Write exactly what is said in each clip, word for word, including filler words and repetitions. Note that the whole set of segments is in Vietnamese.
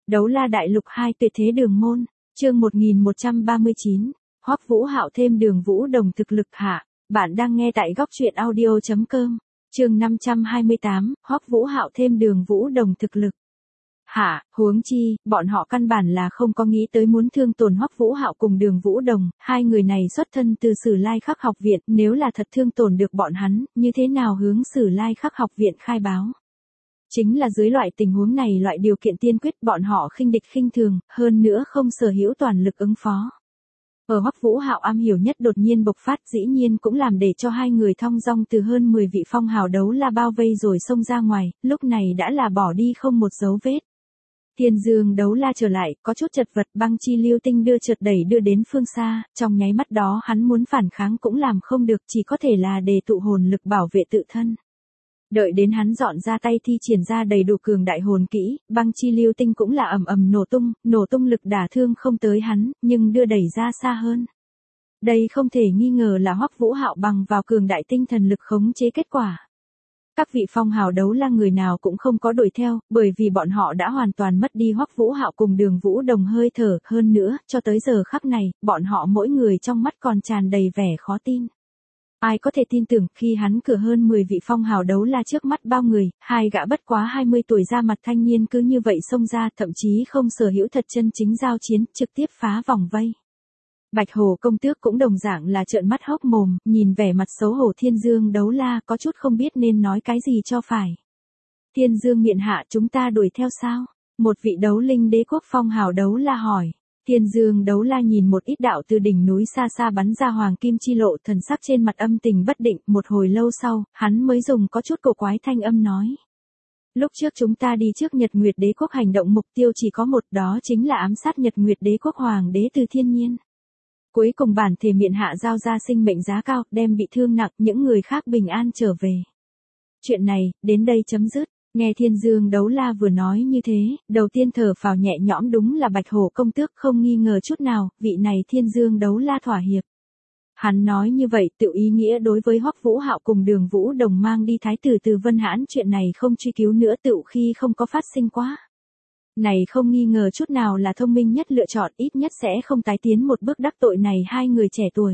Đấu La Đại Lục hai tuyệt thế đường môn, chương một nghìn một trăm ba mươi chín, Hoắc Vũ Hạo thêm Đường Vũ Đồng thực lực hạ. Bạn đang nghe tại góc truyện audio chấm com. Chương năm trăm hai mươi tám, Hoắc Vũ Hạo thêm Đường Vũ Đồng thực lực hạ, huống chi, bọn họ căn bản là không có nghĩ tới muốn thương tổn Hoắc Vũ Hạo cùng Đường Vũ Đồng, hai người này xuất thân từ Sử Lai Khắc học viện, nếu là thật thương tổn được bọn hắn, như thế nào hướng Sử Lai Khắc học viện khai báo? Chính là dưới loại tình huống này, loại điều kiện tiên quyết, bọn họ khinh địch khinh thường, hơn nữa không sở hữu toàn lực ứng phó. Ở Hoắc Vũ Hạo am hiểu nhất đột nhiên bộc phát, dĩ nhiên cũng làm để cho hai người thong dong từ hơn mười vị phong hào đấu la bao vây rồi xông ra ngoài, lúc này đã là bỏ đi không một dấu vết. Thiên Dương đấu la trở lại, có chút chật vật, băng chi lưu tinh đưa chợt đẩy đưa đến phương xa, trong nháy mắt đó hắn muốn phản kháng cũng làm không được, chỉ có thể là đề tụ hồn lực bảo vệ tự thân. Đợi đến hắn dọn ra tay thi triển ra đầy đủ cường đại hồn kỹ, băng chi lưu tinh cũng là ầm ầm nổ tung, nổ tung lực đả thương không tới hắn, nhưng đưa đẩy ra xa hơn. Đây không thể nghi ngờ là Hoắc Vũ Hạo bằng vào cường đại tinh thần lực khống chế kết quả. Các vị phong hào đấu la người nào cũng không có đuổi theo, bởi vì bọn họ đã hoàn toàn mất đi Hoắc Vũ Hạo cùng Đường Vũ Đồng hơi thở, hơn nữa, cho tới giờ khắc này, bọn họ mỗi người trong mắt còn tràn đầy vẻ khó tin. Ai có thể tin tưởng khi hắn cửa hơn mười vị phong hào đấu la trước mắt bao người, hai gã bất quá hai mươi tuổi ra mặt thanh niên cứ như vậy xông ra, thậm chí không sở hữu thật chân chính giao chiến, trực tiếp phá vòng vây. Bạch Hồ công tước cũng đồng dạng là trợn mắt hốc mồm, nhìn vẻ mặt xấu hổ Thiên Dương đấu la, có chút không biết nên nói cái gì cho phải. Thiên Dương miện hạ, chúng ta đuổi theo sao? Một vị đấu linh đế quốc phong hào đấu la hỏi. Thiên Dương đấu la nhìn một ít đạo từ đỉnh núi xa xa bắn ra hoàng kim chi lộ, thần sắc trên mặt âm tình bất định, một hồi lâu sau, hắn mới dùng có chút cổ quái thanh âm nói. Lúc trước chúng ta đi trước Nhật Nguyệt đế quốc, hành động mục tiêu chỉ có một, đó chính là ám sát Nhật Nguyệt đế quốc hoàng đế Từ Thiên Nhiên. Cuối cùng bản thể miện hạ giao ra sinh mệnh giá cao, đem bị thương nặng, những người khác bình an trở về. Chuyện này, đến đây chấm dứt. Nghe Thiên Dương đấu la vừa nói như thế, đầu tiên thở phào nhẹ nhõm, đúng là Bạch Hổ công tước, không nghi ngờ chút nào, vị này Thiên Dương đấu la thỏa hiệp. Hắn nói như vậy, tự ý nghĩa đối với Hoắc Vũ Hạo cùng Đường Vũ Đồng mang đi thái tử từ Vân Hãn, chuyện này không truy cứu nữa, tự khi không có phát sinh quá. Này không nghi ngờ chút nào là thông minh nhất lựa chọn, ít nhất sẽ không tái tiến một bước đắc tội này hai người trẻ tuổi.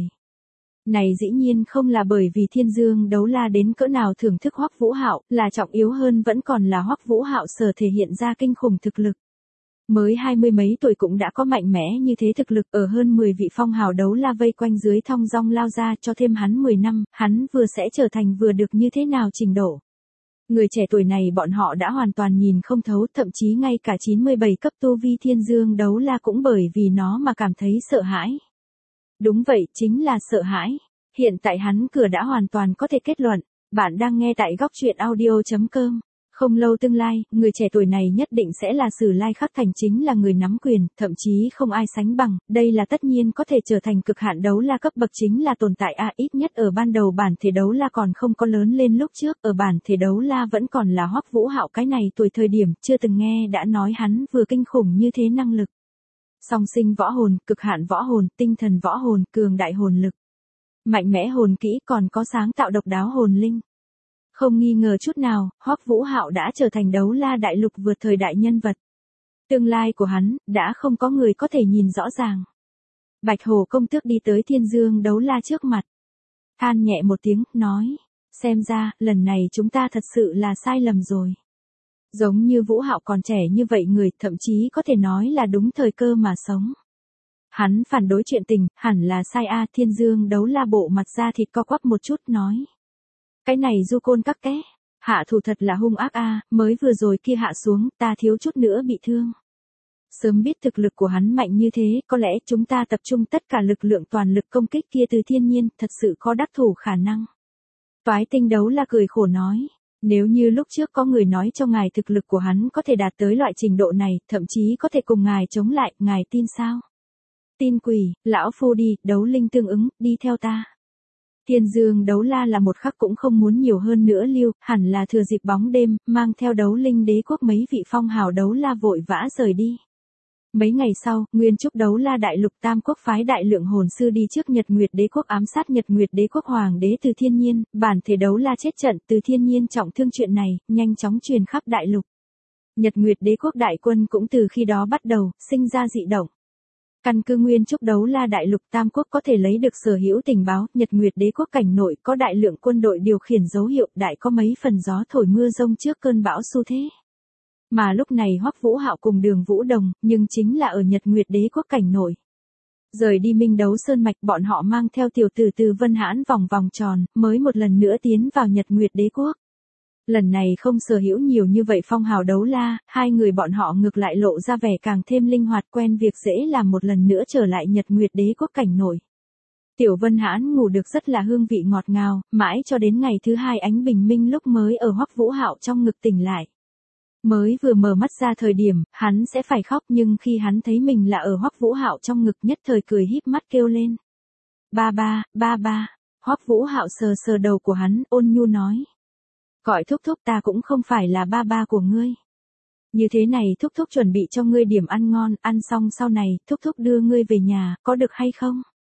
Này dĩ nhiên không là bởi vì Thiên Dương đấu la đến cỡ nào thưởng thức Hoắc Vũ Hạo, là trọng yếu hơn vẫn còn là Hoắc Vũ Hạo sở thể hiện ra kinh khủng thực lực. Mới hai mươi mấy tuổi cũng đã có mạnh mẽ như thế thực lực, ở hơn mười vị phong hào đấu la vây quanh dưới thong dong lao ra, cho thêm hắn mười năm, hắn vừa sẽ trở thành vừa được như thế nào trình độ. Người trẻ tuổi này bọn họ đã hoàn toàn nhìn không thấu, thậm chí ngay cả chín mươi bảy cấp tu vi Thiên Dương đấu la cũng bởi vì nó mà cảm thấy sợ hãi. Đúng vậy, chính là sợ hãi. Hiện tại hắn cửa đã hoàn toàn có thể kết luận. Bạn đang nghe tại góc truyện audio chấm com. Không lâu tương lai, người trẻ tuổi này nhất định sẽ là Sử Lai Khắc thành, chính là người nắm quyền, thậm chí không ai sánh bằng. Đây là tất nhiên có thể trở thành cực hạn đấu la cấp bậc, chính là tồn tại a, ít nhất ở ban đầu bản thể đấu la còn không có lớn lên lúc trước, ở bản thể đấu la vẫn còn là Hoắc Vũ Hạo cái này tuổi thời điểm, chưa từng nghe đã nói hắn vừa kinh khủng như thế năng lực. Song sinh võ hồn, cực hạn võ hồn, tinh thần võ hồn, cường đại hồn lực, mạnh mẽ hồn kỹ, còn có sáng tạo độc đáo hồn linh. Không nghi ngờ chút nào, Hoắc Vũ Hạo đã trở thành đấu la đại lục vượt thời đại nhân vật. Tương lai của hắn, đã không có người có thể nhìn rõ ràng. Bạch Hồ công tước đi tới Thiên Dương đấu la trước mặt. Than nhẹ một tiếng, nói. Xem ra, lần này chúng ta thật sự là sai lầm rồi. Giống như Vũ Hạo còn trẻ như vậy người, thậm chí có thể nói là đúng thời cơ mà sống. Hắn phản đối chuyện tình, hẳn là sai a. Thiên Dương đấu la bộ mặt da thịt co quắp một chút, nói. Cái này du côn các ké, hạ thủ thật là hung ác a, mới vừa rồi kia hạ xuống, ta thiếu chút nữa bị thương. Sớm biết thực lực của hắn mạnh như thế, có lẽ chúng ta tập trung tất cả lực lượng toàn lực công kích kia Từ Thiên Nhiên, thật sự có đắc thủ khả năng. Toái tinh đấu la cười khổ nói. Nếu như lúc trước có người nói cho ngài thực lực của hắn có thể đạt tới loại trình độ này, thậm chí có thể cùng ngài chống lại, ngài tin sao? Tin quỷ, lão phu đi, đấu linh tương ứng, đi theo ta. Thiên Dương đấu la là một khắc cũng không muốn nhiều hơn nữa lưu, hẳn là thừa dịp bóng đêm, mang theo đấu linh đế quốc mấy vị phong hào đấu la vội vã rời đi. Mấy ngày sau, Nguyên Trúc đấu la đại lục Tam Quốc phái đại lượng hồn sư đi trước Nhật Nguyệt đế quốc ám sát Nhật Nguyệt đế quốc hoàng đế Từ Thiên Nhiên, bản thể đấu la chết trận, Từ Thiên Nhiên trọng thương, chuyện này nhanh chóng truyền khắp đại lục. Nhật Nguyệt Đế quốc đại quân cũng từ khi đó bắt đầu, sinh ra dị động. Căn cứ Nguyên Trúc Đấu La Đại Lục Tam Quốc có thể lấy được sở hữu tình báo, Nhật Nguyệt Đế quốc cảnh nội có đại lượng quân đội điều khiển dấu hiệu đại có mấy phần gió thổi mưa rông trước cơn bão xu thế. Mà lúc này Hoắc Vũ Hạo cùng Đường Vũ Đồng, nhưng chính là ở Nhật Nguyệt Đế quốc cảnh nội. Rời đi Minh Đấu Sơn Mạch bọn họ mang theo tiểu tử từ Vân Hãn vòng vòng tròn, mới một lần nữa tiến vào Nhật Nguyệt Đế quốc. Lần này không sở hữu nhiều như vậy phong hào đấu la, hai người bọn họ ngược lại lộ ra vẻ càng thêm linh hoạt quen việc dễ làm một lần nữa trở lại Nhật Nguyệt Đế quốc cảnh nổi. Tiểu Vân Hãn ngủ được rất là hương vị ngọt ngào, mãi cho đến ngày thứ hai ánh bình minh lúc mới ở Hoắc Vũ Hạo trong ngực tỉnh lại. Mới vừa mở mắt ra thời điểm, hắn sẽ phải khóc nhưng khi hắn thấy mình là ở Hoắc Vũ Hạo trong ngực nhất thời cười híp mắt kêu lên. Ba ba, ba ba, Hoắc Vũ Hạo sờ sờ đầu của hắn, ôn nhu nói. Gọi thúc thúc ta cũng không phải là ba ba của ngươi. Như thế này thúc thúc chuẩn bị cho ngươi điểm ăn ngon, ăn xong sau này, thúc thúc đưa ngươi về nhà, có được hay không?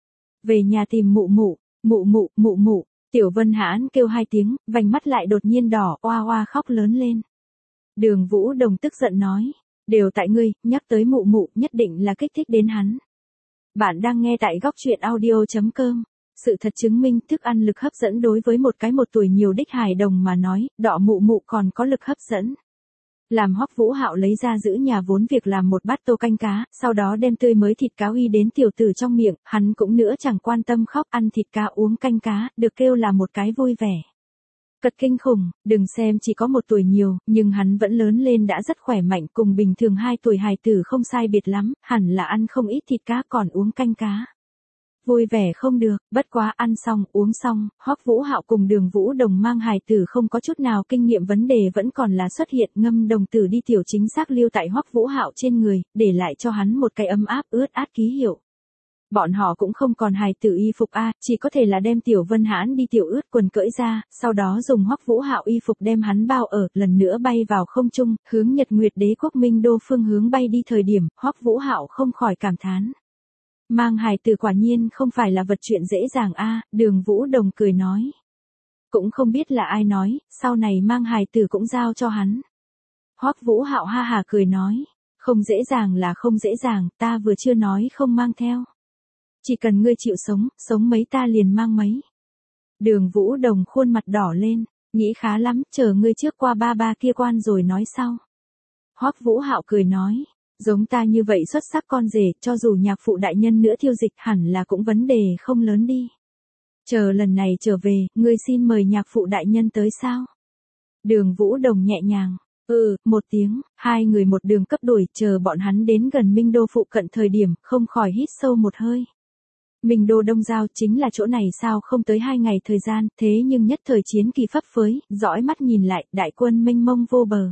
Về nhà tìm mụ mụ, mụ mụ, mụ mụ, Tiểu Vân Hãn kêu hai tiếng, vành mắt lại đột nhiên đỏ, oa oa khóc lớn lên. Đường Vũ Đồng tức giận nói, đều tại ngươi, nhắc tới mụ mụ, nhất định là kích thích đến hắn. Bạn đang nghe tại góc truyện audio chấm com. Sự thật chứng minh thức ăn lực hấp dẫn đối với một cái một tuổi nhiều đích hài đồng mà nói, đọ mụ mụ còn có lực hấp dẫn. Làm Hoắc Vũ Hạo lấy ra giữ nhà vốn việc làm một bát tô canh cá, sau đó đem tươi mới thịt cá uy đến tiểu tử trong miệng, hắn cũng nữa chẳng quan tâm khóc ăn thịt cá uống canh cá, được kêu là một cái vui vẻ. Cật kinh khủng, đừng xem chỉ có một tuổi nhiều, nhưng hắn vẫn lớn lên đã rất khỏe mạnh cùng bình thường hai tuổi hài tử không sai biệt lắm, hẳn là ăn không ít thịt cá còn uống canh cá. Vui vẻ không được, bất quá ăn xong, uống xong, Hoắc Vũ Hạo cùng Đường Vũ Đồng mang hài tử không có chút nào kinh nghiệm vấn đề vẫn còn là xuất hiện ngâm đồng tử đi tiểu chính xác lưu tại Hoắc Vũ Hạo trên người, để lại cho hắn một cái ấm áp ướt át ký hiệu. Bọn họ cũng không còn hài tử y phục a, chỉ có thể là đem Tiểu Vân Hãn đi tiểu ướt quần cởi ra, sau đó dùng Hoắc Vũ Hạo y phục đem hắn bao ở, lần nữa bay vào không trung, hướng Nhật Nguyệt Đế quốc Minh Đô phương hướng bay đi thời điểm, Hoắc Vũ Hạo không khỏi cảm thán. Mang hài tử quả nhiên không phải là vật chuyện dễ dàng a, Đường Vũ Đồng cười nói. Cũng không biết là ai nói, sau này mang hài tử cũng giao cho hắn. Hoắc Vũ Hạo ha hà cười nói, không dễ dàng là không dễ dàng, ta vừa chưa nói không mang theo. Chỉ cần ngươi chịu sống, sống mấy ta liền mang mấy. Đường Vũ Đồng khuôn mặt đỏ lên, nghĩ khá lắm, chờ ngươi trước qua ba ba kia quan rồi nói sau. Hoắc Vũ Hạo cười nói. Giống ta như vậy xuất sắc con rể, cho dù nhạc phụ đại nhân nữa thiêu dịch hẳn là cũng vấn đề không lớn đi. Chờ lần này trở về, ngươi xin mời nhạc phụ đại nhân tới sao? Đường Vũ Đồng nhẹ nhàng, ừ, một tiếng, hai người một đường cấp đuổi, chờ bọn hắn đến gần Minh Đô phụ cận thời điểm, không khỏi hít sâu một hơi. Minh Đô Đông Giao chính là chỗ này sao không tới hai ngày thời gian, thế nhưng nhất thời chiến kỳ phấp phới, dõi mắt nhìn lại, đại quân mênh mông vô bờ.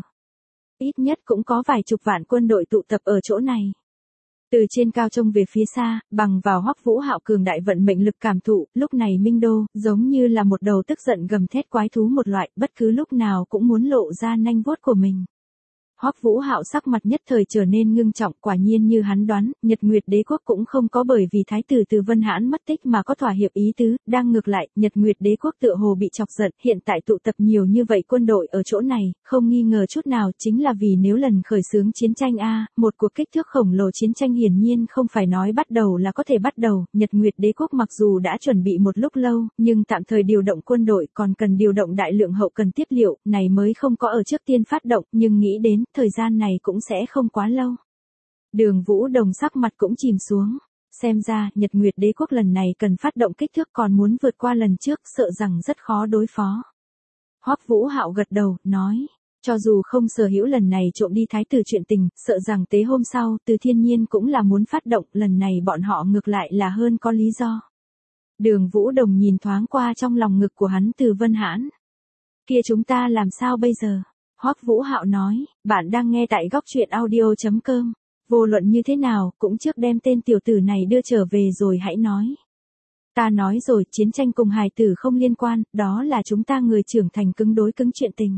Ít nhất cũng có vài chục vạn quân đội tụ tập ở chỗ này. Từ trên cao trông về phía xa, bằng vào Hoắc Vũ Hạo cường đại vận mệnh lực cảm thụ, lúc này Minh Đô, giống như là một đầu tức giận gầm thét quái thú một loại, bất cứ lúc nào cũng muốn lộ ra nanh vuốt của mình. Hoắc Vũ Hạo sắc mặt nhất thời trở nên ngưng trọng, quả nhiên như hắn đoán, Nhật Nguyệt Đế quốc cũng không có bởi vì thái tử Từ Vân Hãn mất tích mà có thỏa hiệp ý tứ, đang ngược lại, Nhật Nguyệt Đế quốc tựa hồ bị chọc giận, hiện tại tụ tập nhiều như vậy quân đội ở chỗ này, không nghi ngờ chút nào chính là vì nếu lần khởi xướng chiến tranh a, một cuộc kích thước khổng lồ chiến tranh hiển nhiên không phải nói bắt đầu là có thể bắt đầu, Nhật Nguyệt Đế quốc mặc dù đã chuẩn bị một lúc lâu, nhưng tạm thời điều động quân đội còn cần điều động đại lượng hậu cần tiếp liệu, này mới không có ở trước tiên phát động, nhưng nghĩ đến thời gian này cũng sẽ không quá lâu. Đường Vũ Đồng sắc mặt cũng chìm xuống. Xem ra, Nhật Nguyệt Đế quốc lần này cần phát động kích thước còn muốn vượt qua lần trước, sợ rằng rất khó đối phó. Hoắc Vũ Hạo gật đầu, nói, cho dù không sở hữu lần này trộm đi thái tử chuyện tình, sợ rằng tế hôm sau, Từ Thiên Nhiên cũng là muốn phát động, lần này bọn họ ngược lại là hơn có lý do. Đường Vũ Đồng nhìn thoáng qua trong lòng ngực của hắn Từ Vân Hãn. Kia chúng ta làm sao bây giờ? Hoắc Vũ Hạo nói, bạn đang nghe tại góc truyện audio chấm com. Vô luận như thế nào, cũng trước đem tên tiểu tử này đưa trở về rồi hãy nói. Ta nói rồi, chiến tranh cùng hài tử không liên quan, đó là chúng ta người trưởng thành cứng đối cứng chuyện tình.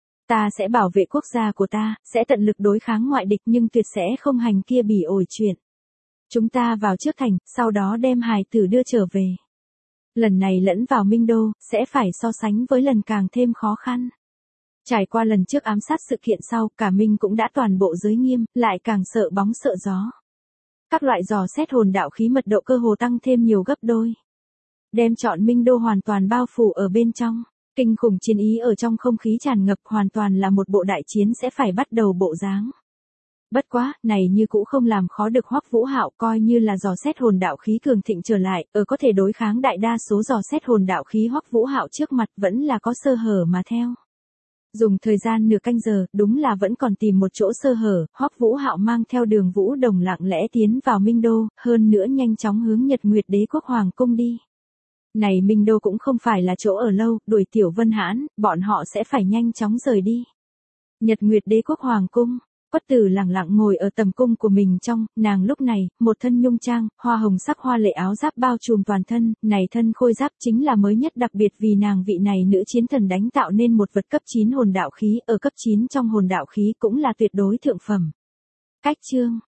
Ta sẽ bảo vệ quốc gia của ta, sẽ tận lực đối kháng ngoại địch nhưng tuyệt sẽ không hành kia bỉ ổi chuyện. Chúng ta vào trước thành, sau đó đem hài tử đưa trở về. Lần này lẫn vào Minh Đô, sẽ phải so sánh với lần càng thêm khó khăn. Trải qua lần trước ám sát sự kiện sau, cả Minh cũng đã toàn bộ giới nghiêm, lại càng sợ bóng sợ gió. Các loại dò xét hồn đạo khí mật độ cơ hồ tăng thêm nhiều gấp đôi. Đem chọn Minh Đô hoàn toàn bao phủ ở bên trong. Kinh khủng chiến ý ở trong không khí tràn ngập, hoàn toàn là một bộ đại chiến sẽ phải bắt đầu bộ dáng. Bất quá, này như cũ không làm khó được Hoắc Vũ Hạo, coi như là dò xét hồn đạo khí cường thịnh trở lại, ở có thể đối kháng đại đa số dò xét hồn đạo khí Hoắc Vũ Hạo trước mặt vẫn là có sơ hở mà theo. Dùng thời gian nửa canh giờ, đúng là vẫn còn tìm một chỗ sơ hở, Hoắc Vũ Hạo mang theo Đường Vũ Đồng lặng lẽ tiến vào Minh Đô, hơn nữa nhanh chóng hướng Nhật Nguyệt Đế quốc hoàng cung đi. Này Minh Đô cũng không phải là chỗ ở lâu, đuổi Tiểu Vân Hãn, bọn họ sẽ phải nhanh chóng rời đi. Nhật Nguyệt Đế quốc hoàng cung, Quất Tử lặng lặng ngồi ở tầm cung của mình trong, nàng lúc này, một thân nhung trang, hoa hồng sắc hoa lệ áo giáp bao trùm toàn thân, này thân khôi giáp chính là mới nhất đặc biệt vì nàng vị này nữ chiến thần đánh tạo nên một vật cấp chín hồn đạo khí, ở cấp chín trong hồn đạo khí cũng là tuyệt đối thượng phẩm. Cách chương,